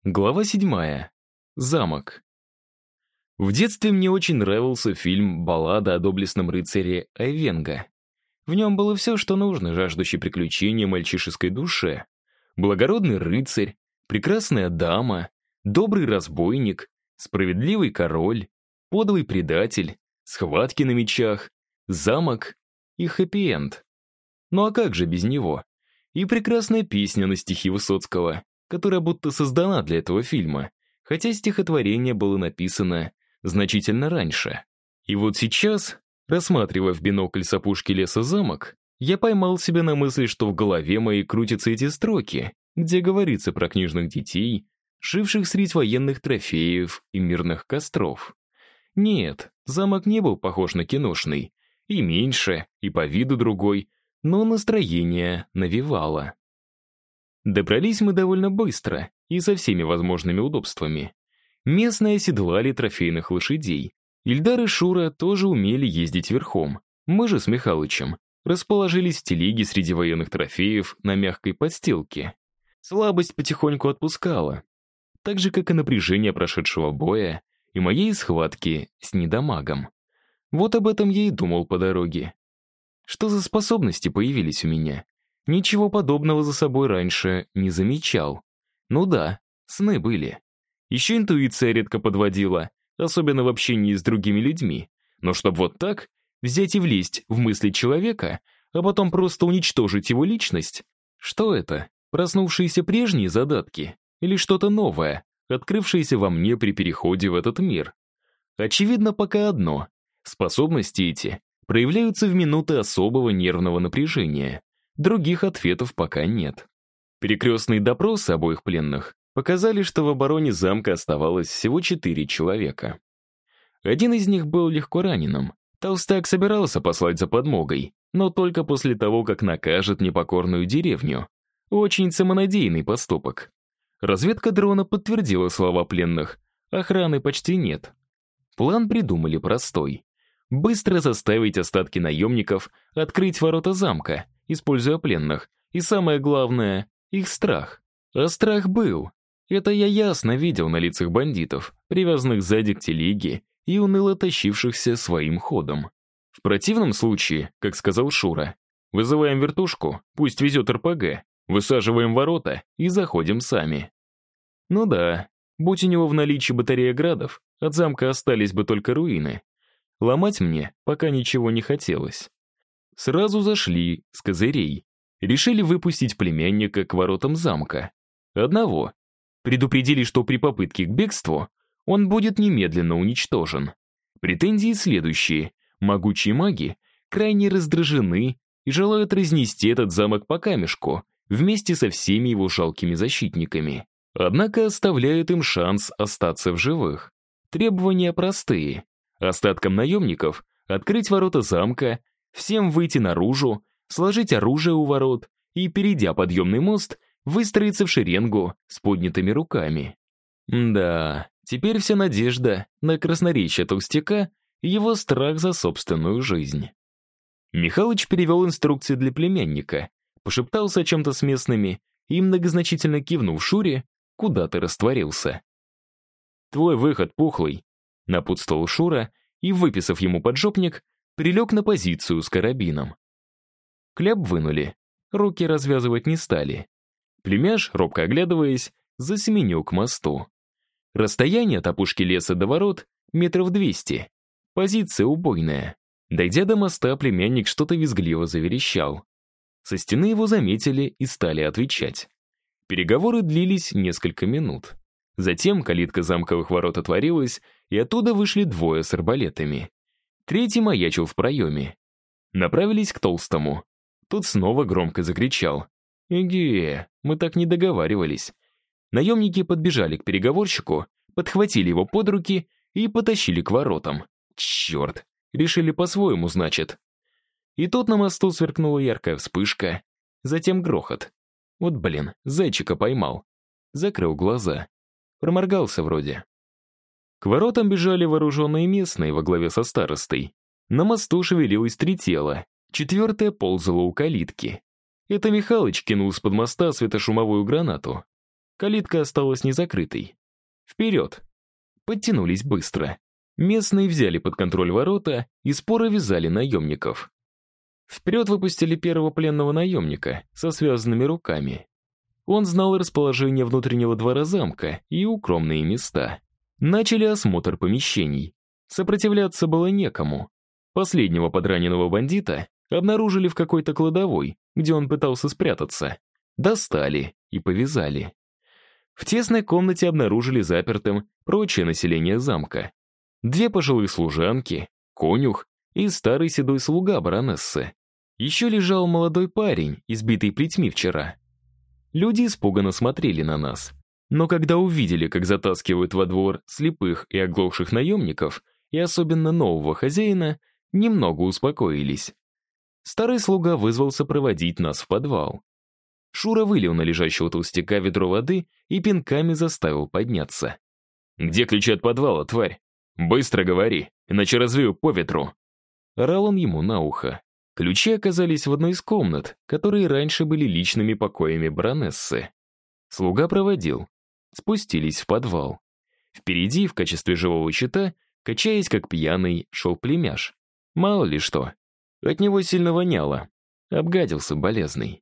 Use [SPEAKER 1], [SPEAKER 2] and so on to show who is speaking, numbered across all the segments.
[SPEAKER 1] Глава 7. Замок. В детстве мне очень нравился фильм «Баллада о доблестном рыцаре Айвенго». В нем было все, что нужно жаждущей приключения мальчишеской душе. Благородный рыцарь, прекрасная дама, добрый разбойник, справедливый король, подлый предатель, схватки на мечах, замок и хэппи-энд. Ну а как же без него? И прекрасная песня на стихи Высоцкого, которая будто создана для этого фильма, хотя стихотворение было написано значительно раньше. И вот сейчас, рассматривая в бинокль с опушки леса замок, я поймал себя на мысли, что в голове моей крутятся эти строки, где говорится про книжных детей, живших средь военных трофеев и мирных костров. Нет, замок не был похож на киношный, и меньше, и по виду другой, но настроение навевало. Добрались мы довольно быстро и со всеми возможными удобствами. Местные оседлали трофейных лошадей. Ильдар и Шура тоже умели ездить верхом. Мы же с Михалычем расположились в телеге среди военных трофеев на мягкой подстилке. Слабость потихоньку отпускала, так же, как и напряжение прошедшего боя и моей схватки с недомагом. Вот об этом я и думал по дороге. Что за способности появились у меня? Ничего подобного за собой раньше не замечал. Ну да, сны были. Еще интуиция редко подводила, особенно в общении с другими людьми. Но чтоб вот так взять и влезть в мысли человека, а потом просто уничтожить его личность? Что это? Проснувшиеся прежние задатки? Или что-то новое, открывшееся во мне при переходе в этот мир? Очевидно пока одно. Способности эти проявляются в минуты особого нервного напряжения. Других ответов пока нет. Перекрестные допросы обоих пленных показали, что в обороне замка оставалось всего 4 человека. Один из них был легко раненым. Толстяк собирался послать за подмогой, но только после того, как накажет непокорную деревню. Очень самонадеянный поступок. Разведка дрона подтвердила слова пленных. Охраны почти нет. План придумали простой. Быстро заставить остатки наемников открыть ворота замка, используя пленных, и самое главное, их страх. А страх был. Это я ясно видел на лицах бандитов, привязанных сзади к телеге и уныло тащившихся своим ходом. В противном случае, как сказал Шура, вызываем вертушку, пусть везет РПГ, высаживаем ворота и заходим сами. Ну да, будь у него в наличии батарея градов, от замка остались бы только руины. Ломать мне пока ничего не хотелось. Сразу зашли с козырей. Решили выпустить племянника к воротам замка. Одного. Предупредили, что при попытке к бегству он будет немедленно уничтожен. Претензии следующие. Могучие маги крайне раздражены и желают разнести этот замок по камешку вместе со всеми его жалкими защитниками. Однако оставляют им шанс остаться в живых. Требования простые. Остаткам наемников открыть ворота замка, всем выйти наружу, сложить оружие у ворот и, перейдя подъемный мост, выстроиться в шеренгу с поднятыми руками. Да, теперь вся надежда на красноречие толстяка и его страх за собственную жизнь. Михалыч перевел инструкции для племянника, пошептался о чем-то с местными и, многозначительно кивнув Шуре, куда-то растворился. «Твой выход, Пухлый», — напутствовал Шура и, выписав ему поджопник, прилег на позицию с карабином. Кляп вынули, руки развязывать не стали. Племяш, робко оглядываясь, засеменил к мосту. Расстояние от опушки леса до ворот метров 200. Позиция убойная. Дойдя до моста, племянник что-то визгливо заверещал. Со стены его заметили и стали отвечать. Переговоры длились несколько минут. Затем калитка замковых ворот отворилась, и оттуда вышли двое с арбалетами. Третий маячил в проеме. Направились к Толстому. Тот снова громко закричал. «Эге, мы так не договаривались». Наемники подбежали к переговорщику, подхватили его под руки и потащили к воротам. Черт, решили по-своему, значит. И тут на мосту сверкнула яркая вспышка, затем грохот. Вот блин, зайчика поймал. Закрыл глаза. Проморгался вроде. К воротам бежали вооруженные местные во главе со старостой. На мосту шевелилось 3 тела, 4-е ползало у калитки. Это Михалыч кинул с-под моста светошумовую гранату. Калитка осталась незакрытой. Вперед! Подтянулись быстро. Местные взяли под контроль ворота и споро вязали наемников. Вперед выпустили первого пленного наемника со связанными руками. Он знал расположение внутреннего двора замка и укромные места. Начали осмотр помещений. Сопротивляться было некому. Последнего подраненного бандита обнаружили в какой-то кладовой, где он пытался спрятаться. Достали и повязали. В тесной комнате обнаружили запертым прочее население замка. 2 пожилые служанки, конюх и старый седой слуга баронессы. Еще лежал молодой парень, избитый плетьми вчера. Люди испуганно смотрели на нас. Но когда увидели, как затаскивают во двор слепых и оглохших наемников, и особенно нового хозяина, немного успокоились. Старый слуга вызвался проводить нас в подвал. Шура вылил на лежащего толстяка ведро воды и пинками заставил подняться. «Где ключи от подвала, тварь? Быстро говори, иначе развею по ветру!» Орал он ему на ухо. Ключи оказались в одной из комнат, которые раньше были личными покоями баронессы. Слуга проводил. Спустились в подвал. Впереди, в качестве живого щита, качаясь как пьяный, шел племяш. Мало ли что. От него сильно воняло. Обгадился болезный.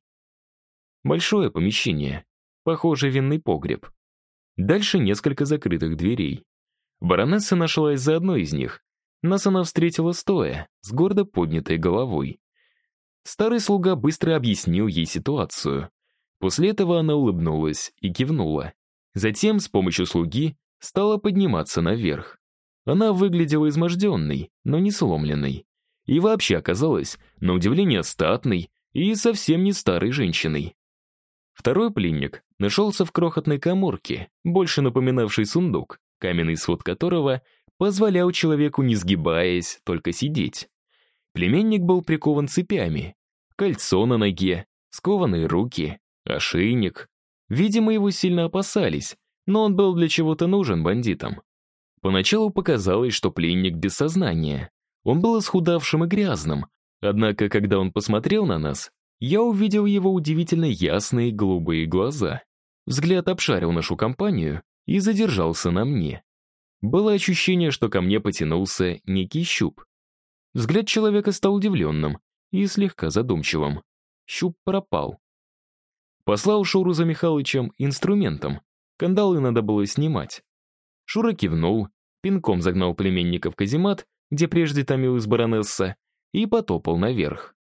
[SPEAKER 1] Большое помещение. Похоже, винный погреб. Дальше несколько закрытых дверей. Баронесса нашлась за одной из них. Нас она встретила стоя, с гордо поднятой головой. Старый слуга быстро объяснил ей ситуацию. После этого она улыбнулась и кивнула. Затем, с помощью слуги, стала подниматься наверх. Она выглядела изможденной, но не сломленной. И вообще оказалась, на удивление, статной и совсем не старой женщиной. Второй пленник нашелся в крохотной каморке, больше напоминавшей сундук, каменный свод которого позволял человеку, не сгибаясь, только сидеть. Племенник был прикован цепями, кольцо на ноге, скованные руки, ошейник. Видимо, его сильно опасались, но он был для чего-то нужен бандитам. Поначалу показалось, что пленник без сознания. Он был исхудавшим и грязным, однако, когда он посмотрел на нас, я увидел его удивительно ясные голубые глаза. Взгляд обшарил нашу компанию и задержался на мне. Было ощущение, что ко мне потянулся некий щуп. Взгляд человека стал удивленным и слегка задумчивым. Щуп пропал. Послал Шуру за Михалычем инструментом. Кандалы надо было снимать. Шура кивнул, пинком загнал племенника в каземат, где прежде томилась баронесса, и потопал наверх.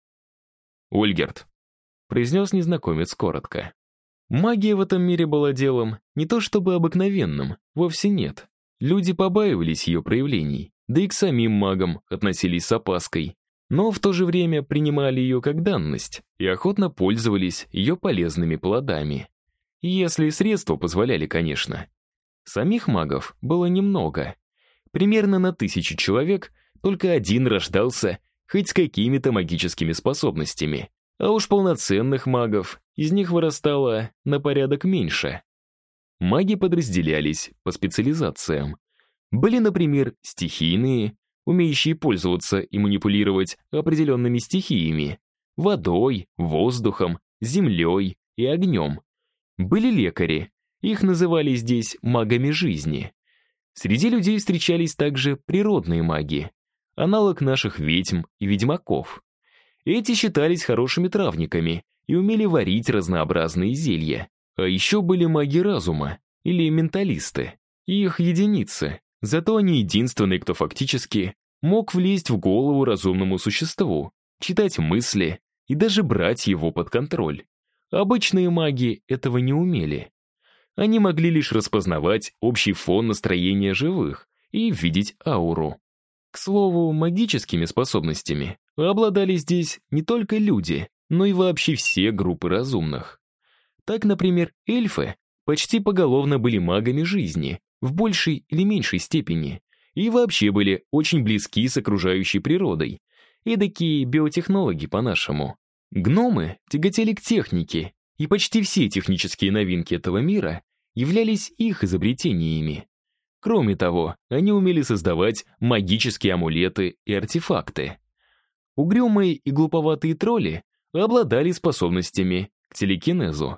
[SPEAKER 1] «Ольгерт», — произнес незнакомец коротко. Магия в этом мире была делом не то чтобы обыкновенным, вовсе нет. Люди побаивались ее проявлений, да и к самим магам относились с опаской, но в то же время принимали ее как данность и охотно пользовались ее полезными плодами. Если средства позволяли, конечно. Самих магов было немного. Примерно на 1000 человек только один рождался хоть с какими-то магическими способностями, а уж полноценных магов из них вырастало на порядок меньше. Маги подразделялись по специализациям. Были, например, стихийные, умеющие пользоваться и манипулировать определенными стихиями, водой, воздухом, землей и огнем. Были лекари, их называли здесь магами жизни. Среди людей встречались также природные маги, аналог наших ведьм и ведьмаков. Эти считались хорошими травниками и умели варить разнообразные зелья. А еще были маги разума, или менталисты. Их единицы, зато они единственные, кто фактически мог влезть в голову разумному существу, читать мысли и даже брать его под контроль. Обычные маги этого не умели. Они могли лишь распознавать общий фон настроения живых и видеть ауру. К слову, магическими способностями обладали здесь не только люди, но и вообще все группы разумных. Так, например, эльфы почти поголовно были магами жизни, в большей или меньшей степени, и вообще были очень близки с окружающей природой, эдакие биотехнологи по-нашему. Гномы тяготели к технике, и почти все технические новинки этого мира являлись их изобретениями. Кроме того, они умели создавать магические амулеты и артефакты. Угрюмые и глуповатые тролли обладали способностями к телекинезу.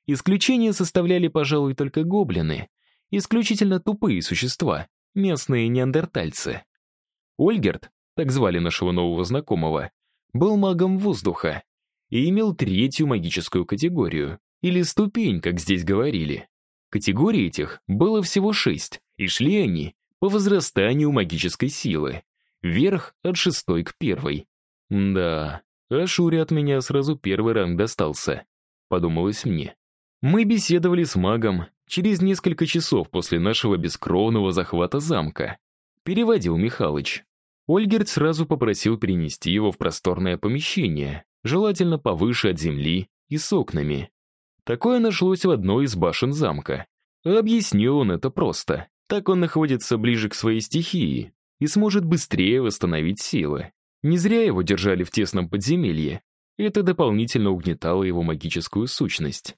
[SPEAKER 1] Исключение составляли, пожалуй, только гоблины, исключительно тупые существа, местные неандертальцы. Ольгерт, так звали нашего нового знакомого, был магом воздуха и имел третью магическую категорию, или ступень, как здесь говорили. Категорий этих было всего 6, и шли они по возрастанию магической силы, вверх от 6 к 1. Да, а Шуре от меня сразу 1 ранг достался, подумалось мне. Мы беседовали с магом через несколько часов после нашего бескровного захвата замка. Переводил Михалыч. Ольгерт сразу попросил перенести его в просторное помещение, желательно повыше от земли и с окнами. Такое нашлось в одной из башен замка. Объяснил он это просто. Так он находится ближе к своей стихии и сможет быстрее восстановить силы. Не зря его держали в тесном подземелье. Это дополнительно угнетало его магическую сущность.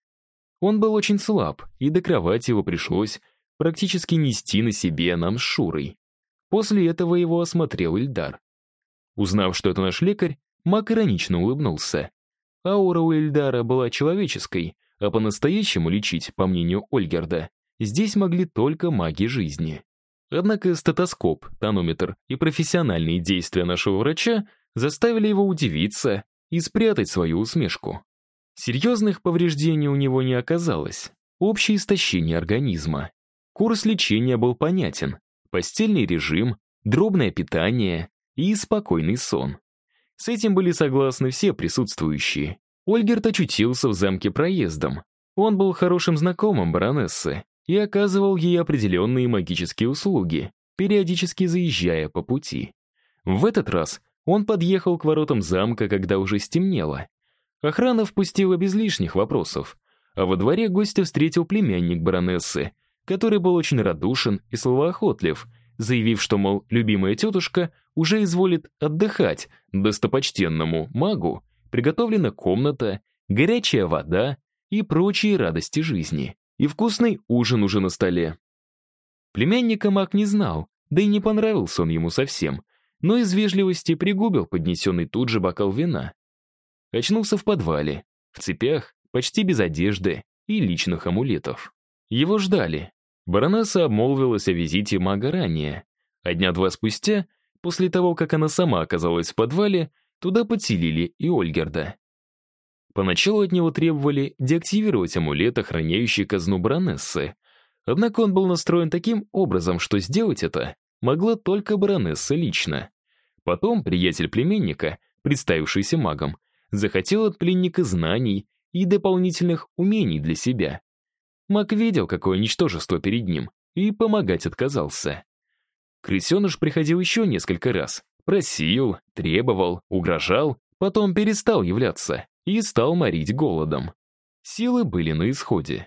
[SPEAKER 1] Он был очень слаб, и до кровати его пришлось практически нести на себе нам с Шурой. После этого его осмотрел Ильдар. Узнав, что это наш лекарь, маг иронично улыбнулся. Аура у Ильдара была человеческой, а по-настоящему лечить, по мнению Ольгерда, здесь могли только маги жизни. Однако стетоскоп, тонометр и профессиональные действия нашего врача заставили его удивиться и спрятать свою усмешку. Серьезных повреждений у него не оказалось. Общее истощение организма. Курс лечения был понятен. Постельный режим, дробное питание и спокойный сон. С этим были согласны все присутствующие. Ольгерт очутился в замке проездом. Он был хорошим знакомым баронессы и оказывал ей определенные магические услуги, периодически заезжая по пути. В этот раз он подъехал к воротам замка, когда уже стемнело. Охрана впустила без лишних вопросов, а во дворе гостя встретил племянник баронессы, который был очень радушен и словоохотлив, заявив, что, мол, любимая тетушка уже изволит отдыхать, достопочтенному магу приготовлена комната, горячая вода и прочие радости жизни, и вкусный ужин уже на столе. Племянника маг не знал, да и не понравился он ему совсем, но из вежливости пригубил поднесенный тут же бокал вина. Очнулся в подвале, в цепях, почти без одежды и личных амулетов. Его ждали. Баронесса обмолвилась о визите мага ранее, а дня 2 спустя, после того, как она сама оказалась в подвале, туда подселили и Ольгерда. Поначалу от него требовали деактивировать амулет, охраняющий казну баронессы, однако он был настроен таким образом, что сделать это могла только баронесса лично. Потом приятель племянника, представившийся магом, захотел от пленника знаний и дополнительных умений для себя. Маг видел, какое ничтожество перед ним, и помогать отказался. Крысеныш приходил еще несколько раз, просил, требовал, угрожал, потом перестал являться и стал морить голодом. Силы были на исходе.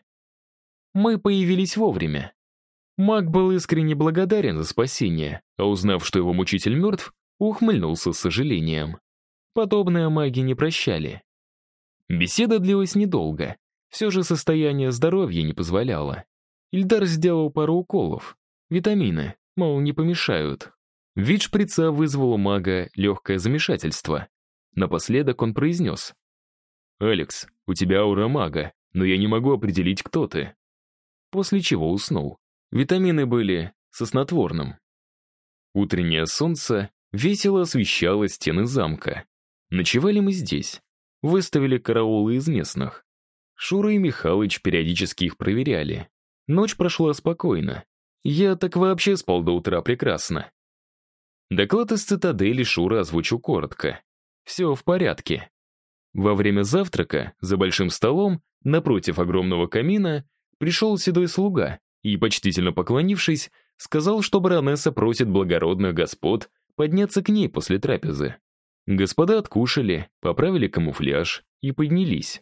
[SPEAKER 1] Мы появились вовремя. Маг был искренне благодарен за спасение, а узнав, что его мучитель мертв, ухмыльнулся с сожалением. Подобное маги не прощали. Беседа длилась недолго. Все же состояние здоровья не позволяло. Ильдар сделал пару уколов. Витамины, мол, не помешают. Вид шприца вызвал у мага легкое замешательство. Напоследок он произнес: «Алекс, у тебя аура мага, но я не могу определить, кто ты». После чего уснул. Витамины были со снотворным. Утреннее солнце весело освещало стены замка. Ночевали мы здесь. Выставили караулы из местных. Шура и Михалыч периодически их проверяли. Ночь прошла спокойно. Я так вообще спал до утра прекрасно. Доклад из цитадели Шура озвучил коротко. Все в порядке. Во время завтрака за большим столом, напротив огромного камина, пришел седой слуга и, почтительно поклонившись, сказал, что баронесса просит благородных господ подняться к ней после трапезы. Господа откушали, поправили камуфляж и поднялись.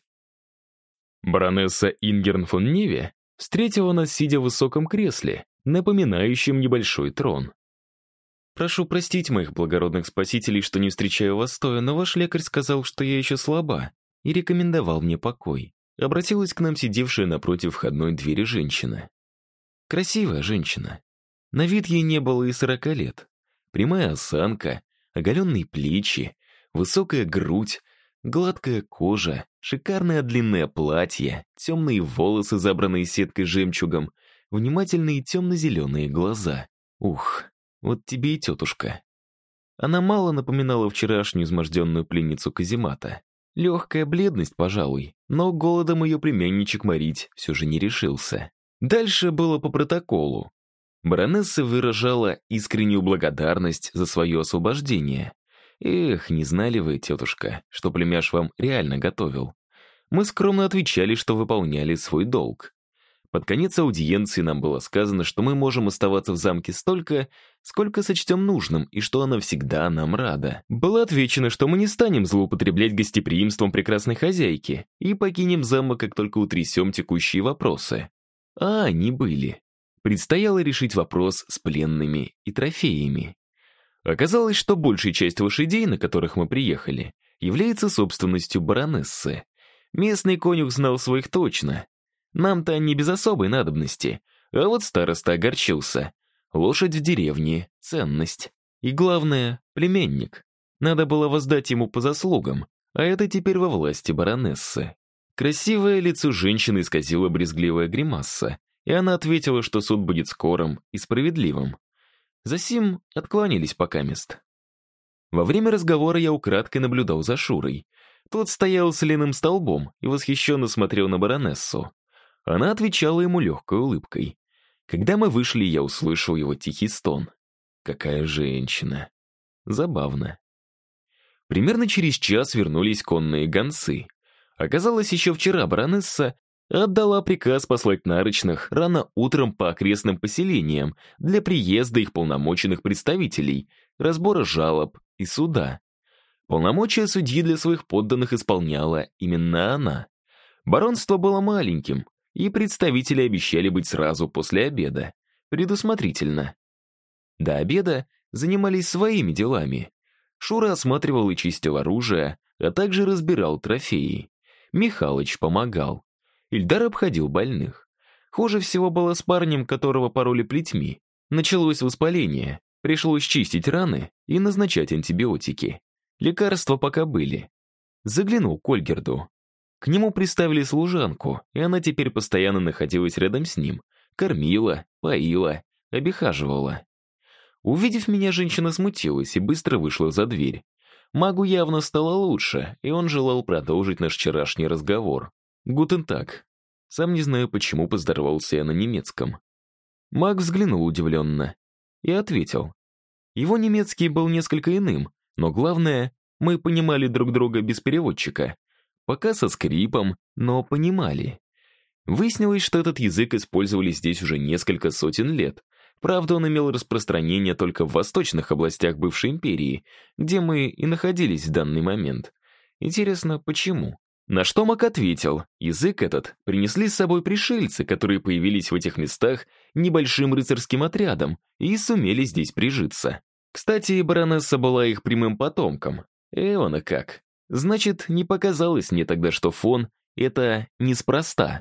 [SPEAKER 1] Баронесса Ингерн фон Неве встретила нас, сидя в высоком кресле, напоминающем небольшой трон. «Прошу простить моих благородных спасителей, что не встречаю вас стоя, но ваш лекарь сказал, что я еще слаба, и рекомендовал мне покой». Обратилась к нам сидевшая напротив входной двери женщина. Красивая женщина. На вид ей не было и 40 лет. Прямая осанка, оголенные плечи, высокая грудь, Гладкая кожа, шикарное длинное платье, темные волосы, забранные сеткой жемчугом, внимательные темно-зеленые глаза. Ух, вот тебе и тетушка. Она мало напоминала вчерашнюю изможденную пленницу каземата. Легкая бледность, пожалуй, но голодом ее племянничек морить все же не решился. Дальше было по протоколу. Баронесса выражала искреннюю благодарность за свое освобождение. Эх, не знали вы, тетушка, что племяш вам реально готовил. Мы скромно отвечали, что выполняли свой долг. Под конец аудиенции нам было сказано, что мы можем оставаться в замке столько, сколько сочтем нужным, и что она всегда нам рада. Было отвечено, что мы не станем злоупотреблять гостеприимством прекрасной хозяйки и покинем замок, как только утрясем текущие вопросы. А они были. Предстояло решить вопрос с пленными и трофеями. Оказалось, что большая часть лошадей, на которых мы приехали, является собственностью баронессы. Местный конюх знал своих точно. Нам-то они без особой надобности, а вот староста огорчился. Лошадь в деревне — ценность. И главное — племянник. Надо было воздать ему по заслугам, а это теперь во власти баронессы. Красивое лицо женщины исказило брезгливая гримаса, и она ответила, что суд будет скорым и справедливым. Засим отклонились покамест. Во время разговора я украдкой наблюдал за Шурой. Тот стоял соляным столбом и восхищенно смотрел на баронессу. Она отвечала ему легкой улыбкой. Когда мы вышли, я услышал его тихий стон. Какая женщина. Забавно. Примерно через час вернулись конные гонцы. Оказалось, еще вчера баронесса отдала приказ послать нарочных рано утром по окрестным поселениям для приезда их полномоченных представителей, разбора жалоб и суда. Полномочия судьи для своих подданных исполняла именно она. Баронство было маленьким, и представители обещали быть сразу после обеда. Предусмотрительно. До обеда занимались своими делами. Шура осматривал и чистил оружие, а также разбирал трофеи. Михалыч помогал. Ильдар обходил больных. Хуже всего было с парнем, которого пороли плетьми. Началось воспаление, пришлось чистить раны и назначать антибиотики. Лекарства пока были. Заглянул к Ольгерду. К нему приставили служанку, и она теперь постоянно находилась рядом с ним. Кормила, поила, обихаживала. Увидев меня, женщина смутилась и быстро вышла за дверь. Магу явно стало лучше, и он желал продолжить наш вчерашний разговор. «Гутен так». Сам не знаю, почему поздоровался я на немецком. Маг взглянул удивленно и ответил. Его немецкий был несколько иным, но главное, мы понимали друг друга без переводчика. Пока со скрипом, но понимали. Выяснилось, что этот язык использовали здесь уже несколько сотен лет. Правда, он имел распространение только в восточных областях бывшей империи, где мы и находились в данный момент. Интересно, почему? На что Мак ответил, язык этот принесли с собой пришельцы, которые появились в этих местах небольшим рыцарским отрядом и сумели здесь прижиться. Кстати, баронесса была их прямым потомком. Эвана как. Значит, не показалось мне тогда, что фон — это неспроста.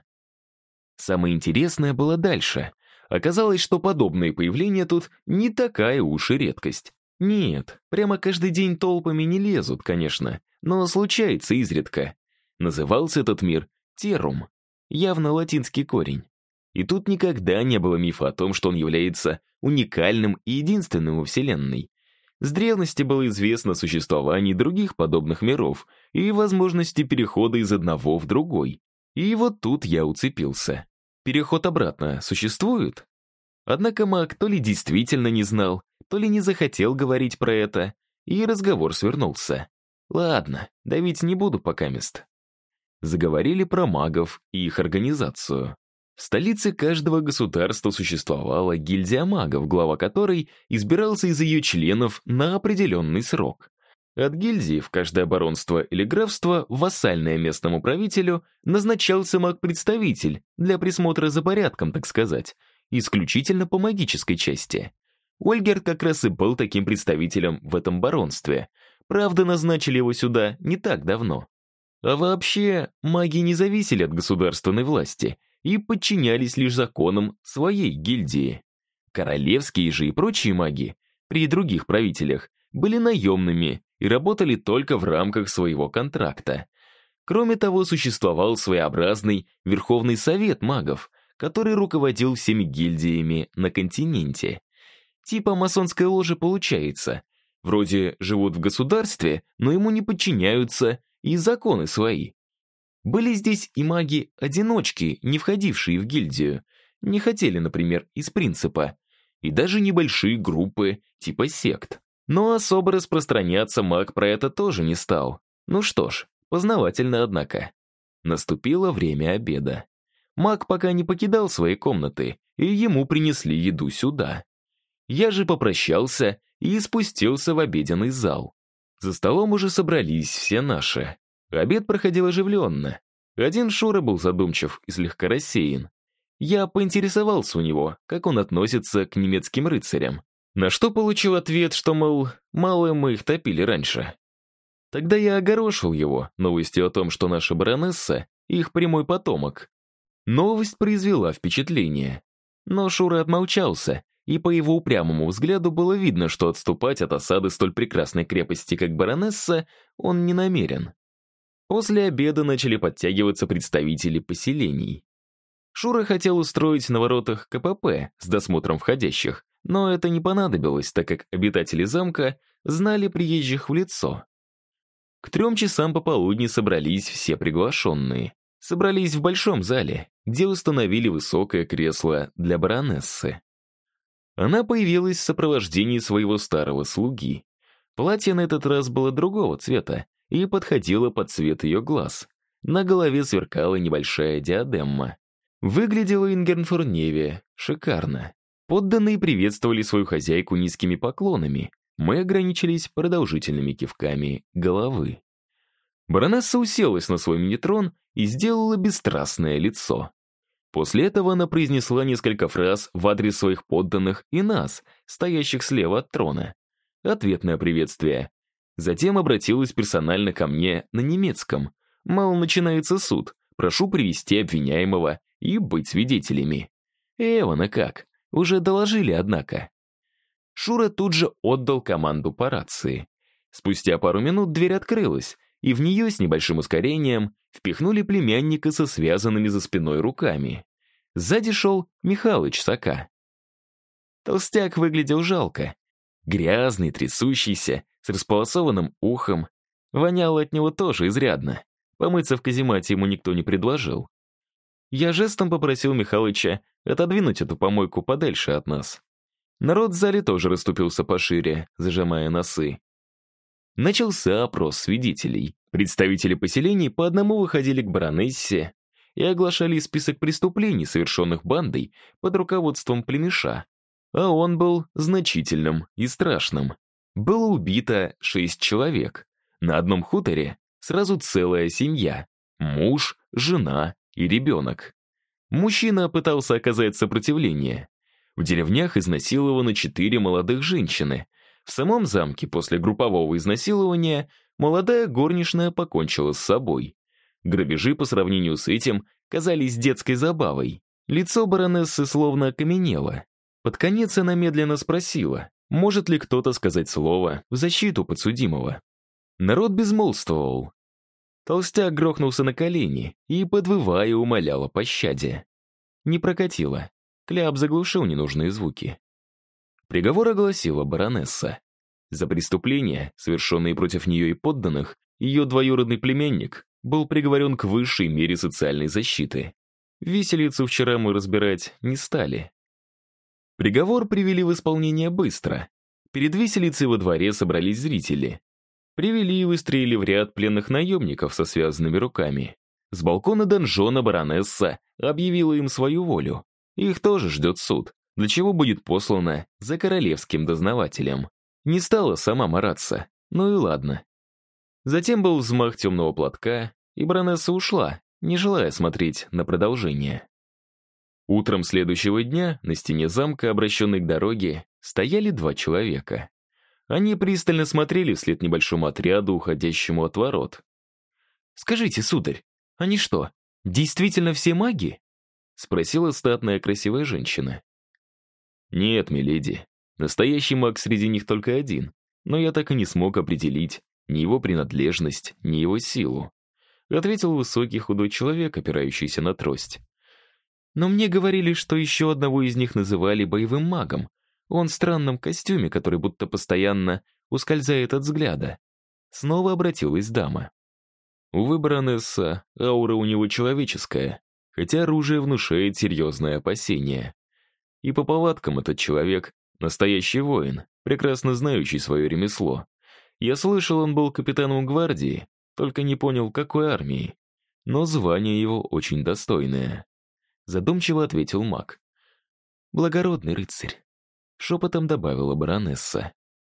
[SPEAKER 1] Самое интересное было дальше. Оказалось, что подобные появления тут не такая уж и редкость. Нет, прямо каждый день толпами не лезут, конечно, но случается изредка. Назывался этот мир Террум, явно латинский корень. И тут никогда не было мифа о том, что он является уникальным и единственным во Вселенной. С древности было известно о существовании других подобных миров и возможности перехода из одного в другой. И вот тут я уцепился. Переход обратно существует? Однако маг то ли действительно не знал, то ли не захотел говорить про это, и разговор свернулся. Ладно, давить не буду покамест. Заговорили про магов и их организацию. В столице каждого государства существовала гильдия магов, глава которой избирался из ее членов на определенный срок. От гильдии в каждое баронство или графство, вассальное местному правителю, назначался маг-представитель для присмотра за порядком, так сказать, исключительно по магической части. Ольгерд как раз и был таким представителем в этом баронстве. Правда, назначили его сюда не так давно. А вообще, маги не зависели от государственной власти и подчинялись лишь законам своей гильдии. Королевские же и прочие маги при других правителях были наемными и работали только в рамках своего контракта. Кроме того, существовал своеобразный Верховный Совет магов, который руководил всеми гильдиями на континенте. Типа масонской ложи получается. Вроде живут в государстве, но ему не подчиняются и законы свои. Были здесь и маги-одиночки, не входившие в гильдию, не хотели, например, из принципа, и даже небольшие группы, типа сект. Но особо распространяться маг про это тоже не стал. Ну что ж, познавательно, однако. Наступило время обеда. Маг пока не покидал своей комнаты, и ему принесли еду сюда. Я же попрощался и спустился в обеденный зал. За столом уже собрались все наши. Обед проходил оживленно. Один Шура был задумчив и слегка рассеян. Я поинтересовался у него, как он относится к немецким рыцарям, на что получил ответ, что, мол, мало мы их топили раньше. Тогда я огорошил его новостью о том, что наша баронесса — их прямой потомок. Новость произвела впечатление. Но Шура отмолчался, и по его упрямому взгляду было видно, что отступать от осады столь прекрасной крепости, как баронесса, он не намерен. После обеда начали подтягиваться представители поселений. Шура хотел устроить на воротах КПП с досмотром входящих, но это не понадобилось, так как обитатели замка знали приезжих в лицо. К 3 часам пополудни собрались все приглашенные. Собрались в большом зале, где установили высокое кресло для баронессы. Она появилась в сопровождении своего старого слуги. Платье на этот раз было другого цвета и подходило под цвет ее глаз. На голове сверкала небольшая диадема. Выглядела Ингернфорневе шикарно. Подданные приветствовали свою хозяйку низкими поклонами. Мы ограничились продолжительными кивками головы. Баронесса уселась на свой мини-трон и сделала бесстрастное лицо. После этого она произнесла несколько фраз в адрес своих подданных и нас, стоящих слева от трона. Ответное приветствие. Затем обратилась персонально ко мне на немецком. Мол, начинается суд, прошу привести обвиняемого и быть свидетелями. Эвана как? Уже доложили, однако. Шура тут же отдал команду по рации. Спустя пару минут дверь открылась, и в нее с небольшим ускорением впихнули племянника со связанными за спиной руками. Сзади шел Михалыч Сока. Толстяк выглядел жалко. Грязный, трясущийся, с располосованным ухом. Воняло от него тоже изрядно. Помыться в каземате ему никто не предложил. Я жестом попросил Михалыча отодвинуть эту помойку подальше от нас. Народ в зале тоже расступился пошире, зажимая носы. Начался опрос свидетелей. Представители поселений по одному выходили к баронессе и оглашали список преступлений, совершенных бандой под руководством племеша. А он был значительным и страшным. Было убито 6 человек. На одном хуторе сразу целая семья. Муж, жена и ребенок. Мужчина пытался оказать сопротивление. В деревнях изнасиловано 4 молодых женщины. В самом замке после группового изнасилования молодая горничная покончила с собой. Грабежи по сравнению с этим казались детской забавой. Лицо баронессы словно окаменело. Под конец она медленно спросила, может ли кто-то сказать слово в защиту подсудимого. Народ безмолвствовал. Толстяк грохнулся на колени и, подвывая, умолял о пощаде. Не прокатило. Кляп заглушил ненужные звуки. Приговор огласила баронесса. За преступления, совершенные против нее и подданных, ее двоюродный племянник был приговорен к высшей мере социальной защиты. Виселицу вчера мы разбирать не стали. Приговор привели в исполнение быстро. Перед виселицей во дворе собрались зрители. Привели и выстроили в ряд пленных наемников со связанными руками. С балкона донжона баронесса объявила им свою волю. Их тоже ждет суд, для чего будет послана за королевским дознавателем. Не стала сама мараться, ну и ладно. Затем был взмах темного платка, и баронесса ушла, не желая смотреть на продолжение. Утром следующего дня на стене замка, обращенной к дороге, стояли 2 человека. Они пристально смотрели вслед небольшому отряду, уходящему от ворот. «Скажите, сударь, они что, действительно все маги?» — спросила статная красивая женщина. «Нет, миледи, настоящий маг среди них только один. но я так и не смог определить ни его принадлежность, ни его силу. Ответил высокий худой человек, опирающийся на трость. Но мне говорили, что еще одного из них называли боевым магом. Он в странном костюме, который будто постоянно ускользает от взгляда. Снова обратилась дама. Увы, баронесса, аура у него человеческая, хотя оружие внушает серьезное опасение. И по повадкам этот человек — настоящий воин, прекрасно знающий свое ремесло. Я слышал, он был капитаном гвардии, только не понял, какой армии. Но звание его очень достойное. Задумчиво ответил маг. «Благородный рыцарь», — шепотом добавила баронесса.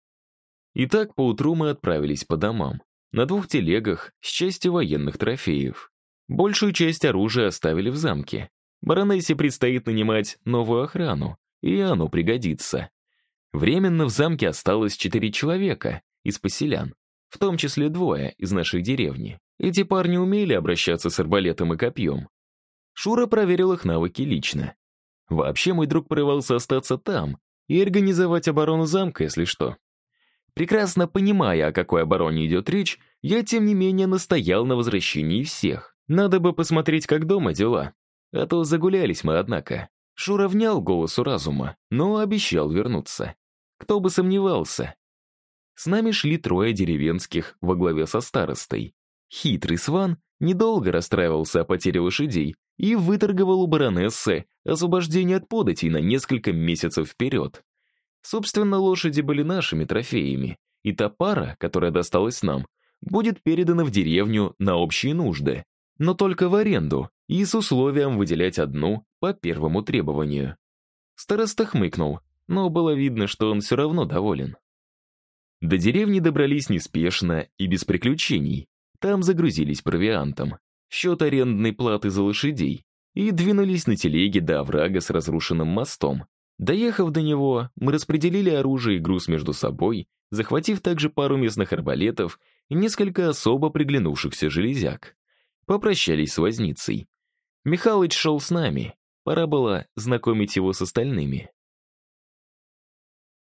[SPEAKER 1] Итак, поутру мы отправились по домам. На 2 телегах с частью военных трофеев. Большую часть оружия оставили в замке. Баронессе предстоит нанимать новую охрану, и оно пригодится. Временно в замке осталось 4 человека из поселян, в том числе 2 из нашей деревни. Эти парни умели обращаться с арбалетом и копьем. Шура проверил их навыки лично. Вообще мой друг порывался остаться там и организовать оборону замка, если что. Прекрасно понимая, о какой обороне идет речь, я, тем не менее, настоял на возвращении всех. Надо бы посмотреть, как дома дела. А то загулялись мы, однако. Шура внял голосу разума, но обещал вернуться. Кто бы сомневался. С нами шли 3 деревенских во главе со старостой. Хитрый Сван недолго расстраивался о потере лошадей и выторговал у баронессы освобождение от податей на несколько месяцев вперед. Собственно, лошади были нашими трофеями, и та пара, которая досталась нам, будет передана в деревню на общие нужды, но только в аренду и с условием выделять одну по первому требованию. Староста хмыкнул, но было видно, что он все равно доволен. До деревни добрались неспешно и без приключений. Там загрузились провиантом, в счет арендной платы за лошадей, и двинулись на телеге до оврага с разрушенным мостом. Доехав до него, мы распределили оружие и груз между собой, захватив также пару местных арбалетов и несколько особо приглянувшихся железяк. Попрощались с возницей. Михалыч шел с нами, пора было знакомить его с остальными.